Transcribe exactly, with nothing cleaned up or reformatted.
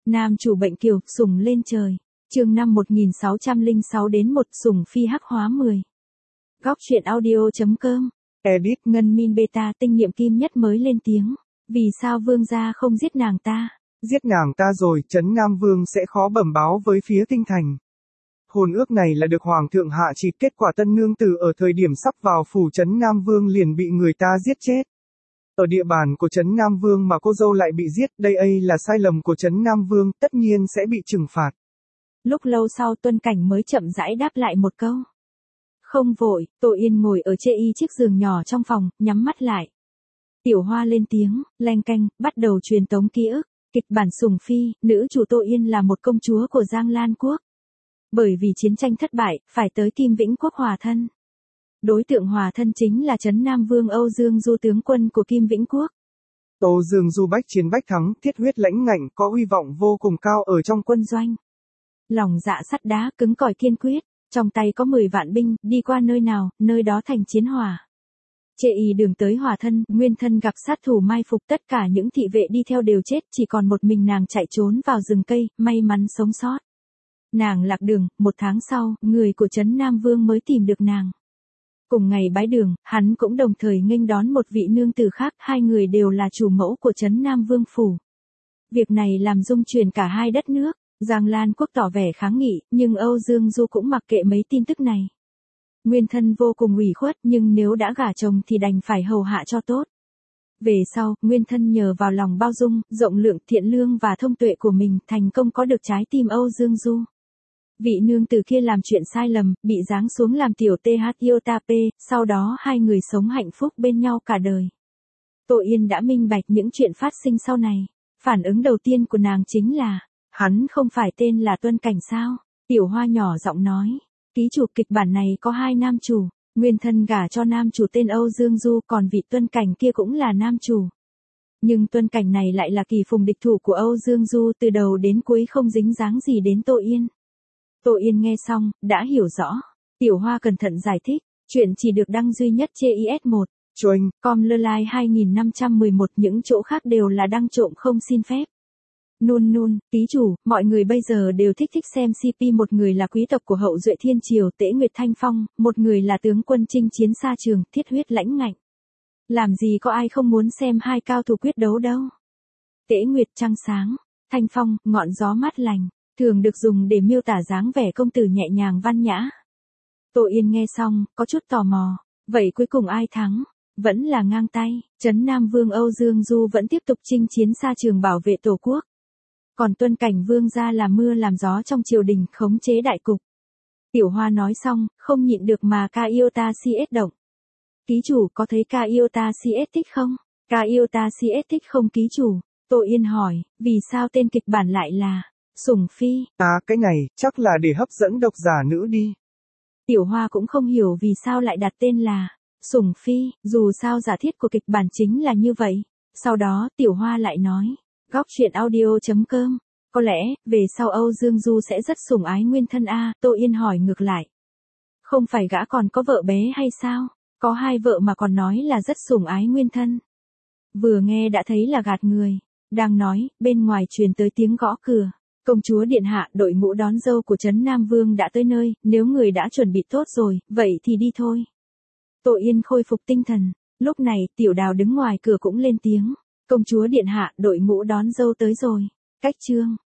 Nam chủ bệnh kiều, sủng lên trời. Chương năm một nghìn sáu trăm lẻ sáu đến một sủng phi hắc hóa mười. Góc truyện audio.com. Edit Ngân Min Beta tinh nhiệm kim nhất mới lên tiếng. Vì sao vương gia không giết nàng ta? Giết nàng ta rồi, Trấn Nam Vương sẽ khó bẩm báo với phía Tinh Thành. Hôn ước này là được Hoàng thượng hạ chỉ, kết quả tân nương tử ở thời điểm sắp vào phủ Trấn Nam Vương liền bị người ta giết chết. Ở địa bàn của Trấn Nam Vương mà cô dâu lại bị giết, đây ấy là sai lầm của Trấn Nam Vương, tất nhiên sẽ bị trừng phạt. Lúc lâu sau Tuân Cảnh mới chậm rãi đáp lại một câu. Không vội, Tô Yên ngồi ở chê y chiếc giường nhỏ trong phòng, nhắm mắt lại. Tiểu Hoa lên tiếng, leng keng, bắt đầu truyền tống ký ức. Kịch bản sủng phi, nữ chủ Tô Yên là một công chúa của Giang Lan Quốc. Bởi vì chiến tranh thất bại, phải tới Kim Vĩnh Quốc hòa thân. Đối tượng hòa thân chính là Trấn Nam Vương Âu Dương Du, tướng quân của Kim Vĩnh Quốc. Âu Dương Du bách chiến bách thắng, thiết huyết lãnh ngạnh, có uy vọng vô cùng cao ở trong quân doanh. Lòng dạ sắt đá, cứng cỏi kiên quyết, trong tay có mười vạn binh, đi qua nơi nào, nơi đó thành chiến hỏa. Chê y đường tới hòa thân, nguyên thân gặp sát thủ mai phục, tất cả những thị vệ đi theo đều chết, chỉ còn một mình nàng chạy trốn vào rừng cây, may mắn sống sót. Nàng lạc đường, một tháng sau, người của Trấn Nam Vương mới tìm được nàng. Cùng ngày bái đường, hắn cũng đồng thời nghênh đón một vị nương tử khác, hai người đều là chủ mẫu của Trấn Nam Vương phủ. Việc này làm rung chuyển cả hai đất nước, Giang Lan Quốc tỏ vẻ kháng nghị, nhưng Âu Dương Du cũng mặc kệ mấy tin tức này. Nguyên thân vô cùng ủy khuất, nhưng nếu đã gả chồng thì đành phải hầu hạ cho tốt. Về sau, Nguyên thân nhờ vào lòng bao dung, rộng lượng, thiện lương và thông tuệ của mình, thành công có được trái tim Âu Dương Du. Vị nương tử kia làm chuyện sai lầm, bị giáng xuống làm tiểu th iota p, sau đó hai người sống hạnh phúc bên nhau cả đời. Tô Yên đã minh bạch những chuyện phát sinh sau này. Phản ứng đầu tiên của nàng chính là, hắn không phải tên là Tuân Cảnh sao? Tiểu Hoa nhỏ giọng nói, ký chủ kịch bản này có hai nam chủ, nguyên thân gả cho nam chủ tên Âu Dương Du, còn vị Tuân Cảnh kia cũng là nam chủ. Nhưng Tuân Cảnh này lại là kỳ phùng địch thủ của Âu Dương Du, từ đầu đến cuối không dính dáng gì đến Tô Yên. Tô Yên nghe xong, đã hiểu rõ. Tiểu Hoa cẩn thận giải thích, chuyện chỉ được đăng duy nhất trên i ét một. Choing, com lơ lai hai nghìn năm trăm mười một, những chỗ khác đều là đăng trộm không xin phép. Nôn nôn, ký chủ, mọi người bây giờ đều thích thích xem xê pê, một người là quý tộc của hậu duệ thiên triều Tễ Nguyệt Thanh Phong, một người là tướng quân chinh chiến xa trường, thiết huyết lãnh ngạnh. Làm gì có ai không muốn xem hai cao thủ quyết đấu đâu. Tễ Nguyệt trăng sáng, Thanh Phong, ngọn gió mát lành, thường được dùng để miêu tả dáng vẻ công tử nhẹ nhàng văn nhã. Tô Yên nghe xong, có chút tò mò, vậy cuối cùng ai thắng? Vẫn là ngang tay, Trấn Nam Vương Âu Dương Du vẫn tiếp tục chinh chiến xa trường bảo vệ tổ quốc. Còn Tuân Cảnh vương gia làm mưa làm gió trong triều đình, khống chế đại cục. Tiểu Hoa nói xong, không nhịn được mà Ca Iota xê ét động. Ký chủ có thấy Ca Iota xê ét thích không? Ca Iota xê ét thích không ký chủ? Tô Yên hỏi, vì sao tên kịch bản lại là sủng phi? À cái này, chắc là để hấp dẫn độc giả nữ đi. Tiểu Hoa cũng không hiểu vì sao lại đặt tên là sủng phi, dù sao giả thiết của kịch bản chính là như vậy. Sau đó Tiểu Hoa lại nói, góc truyện audio.com, có lẽ, về sau Âu Dương Du sẽ rất sủng ái nguyên thân a. Tô Yên hỏi ngược lại. Không phải gã còn có vợ bé hay sao? Có hai vợ mà còn nói là rất sủng ái nguyên thân. Vừa nghe đã thấy là gạt người. Đang nói, bên ngoài truyền tới tiếng gõ cửa. Công chúa điện hạ, đội ngũ đón dâu của Trấn Nam Vương đã tới nơi, nếu người đã chuẩn bị tốt rồi, vậy thì đi thôi. Tô Yên khôi phục tinh thần. Lúc này, Tiểu Đào đứng ngoài cửa cũng lên tiếng. Công chúa điện hạ, đội ngũ đón dâu tới rồi. Cách chương.